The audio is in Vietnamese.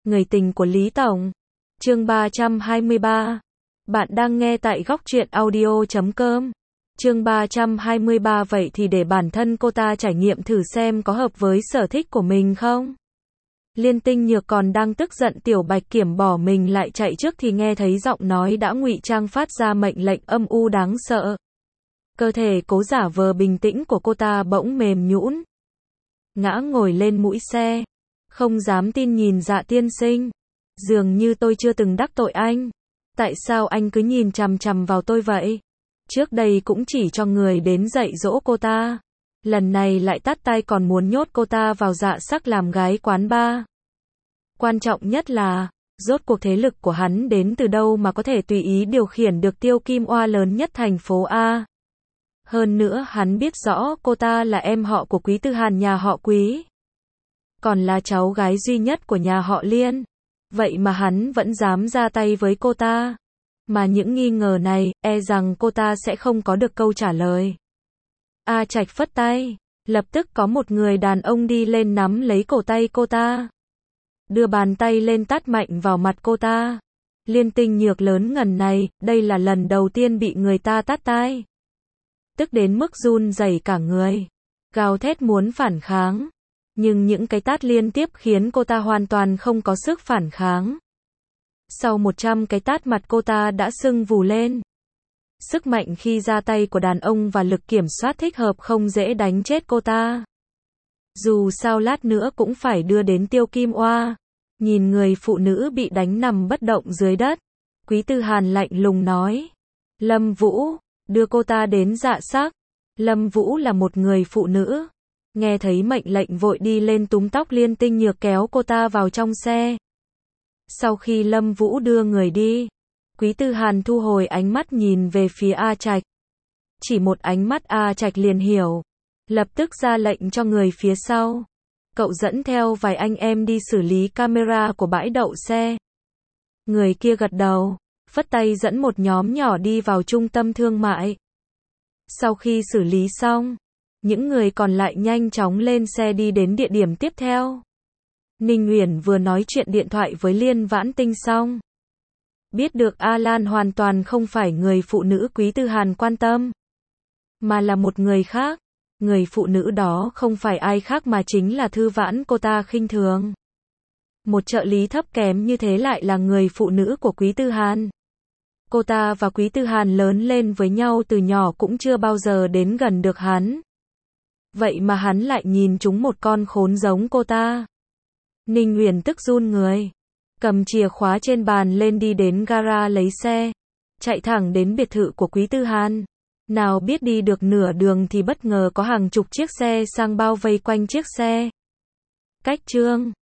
Người tình của Lý Tổng. Chương 323. Bạn đang nghe tại góc truyện audio.com. Chương 323. Vậy thì để bản thân cô ta trải nghiệm thử xem có hợp với sở thích của mình không? Liên Tinh Nhược còn đang tức giận Tiểu Bạch Kiểm bỏ mình lại chạy trước thì nghe thấy giọng nói đã ngụy trang phát ra mệnh lệnh âm u đáng sợ. Cơ thể cố giả vờ bình tĩnh của cô ta bỗng mềm nhũn, ngã ngồi lên mũi xe, không dám tin nhìn Dạ tiên sinh. Dường như tôi chưa từng đắc tội anh. Tại sao anh cứ nhìn chằm chằm vào tôi vậy? Trước đây cũng chỉ cho người đến dạy dỗ cô ta. Lần này lại tát tay còn muốn nhốt cô ta vào dạ sắc làm gái quán bar. Quan trọng nhất là, rốt cuộc thế lực của hắn đến từ đâu mà có thể tùy ý điều khiển được Tiêu Kim Oa lớn nhất thành phố A. Hơn nữa hắn biết rõ cô ta là em họ của Quý Tư Hàn nhà họ Quý, còn là cháu gái duy nhất của nhà họ Liên. Vậy mà hắn vẫn dám ra tay với cô ta. Mà những nghi ngờ này, e rằng cô ta sẽ không có được câu trả lời. A Trạch phất tay, lập tức có một người đàn ông đi lên nắm lấy cổ tay cô ta, đưa bàn tay lên tát mạnh vào mặt cô ta. Liên Tinh Nhược lớn ngần này, đây là lần đầu tiên bị người ta tát tay, tức đến mức run rẩy cả người, gào thét muốn phản kháng. Nhưng những cái tát liên tiếp khiến cô ta hoàn toàn không có sức phản kháng. Sau 100 cái tát mặt cô ta đã sưng vù lên. Sức mạnh khi ra tay của đàn ông và lực kiểm soát thích hợp không dễ đánh chết cô ta. Dù sao lát nữa cũng phải đưa đến Tiêu Kim Oa. Nhìn người phụ nữ bị đánh nằm bất động dưới đất, Quý Tư Hàn lạnh lùng nói: Lâm Vũ, đưa cô ta đến dạ sắc. Lâm Vũ là một người phụ nữ. Nghe thấy mệnh lệnh vội đi lên túm tóc Liên Tinh Nhược kéo cô ta vào trong xe. Sau khi Lâm Vũ đưa người đi, Quý Tư Hàn thu hồi ánh mắt nhìn về phía A Trạch. Chỉ một ánh mắt A Trạch liền hiểu, lập tức ra lệnh cho người phía sau: cậu dẫn theo vài anh em đi xử lý camera của bãi đậu xe. Người kia gật đầu, phất tay dẫn một nhóm nhỏ đi vào trung tâm thương mại. Sau khi xử lý xong, những người còn lại nhanh chóng lên xe đi đến địa điểm tiếp theo. Ninh Uyển vừa nói chuyện điện thoại với Liên Vãn Tinh xong, biết được A Lan hoàn toàn không phải người phụ nữ Quý Tư Hàn quan tâm, mà là một người khác. Người phụ nữ đó không phải ai khác mà chính là Thư Vãn cô ta khinh thường. Một trợ lý thấp kém như thế lại là người phụ nữ của Quý Tư Hàn. Cô ta và Quý Tư Hàn lớn lên với nhau từ nhỏ cũng chưa bao giờ đến gần được hắn. Vậy mà hắn lại nhìn trúng một con khốn giống cô ta. Ninh Uyển tức run người, cầm chìa khóa trên bàn lên đi đến gara lấy xe, chạy thẳng đến biệt thự của Quý Tư Hàn. Nào biết đi được nửa đường thì bất ngờ có hàng chục chiếc xe sang bao vây quanh chiếc xe. Cách chương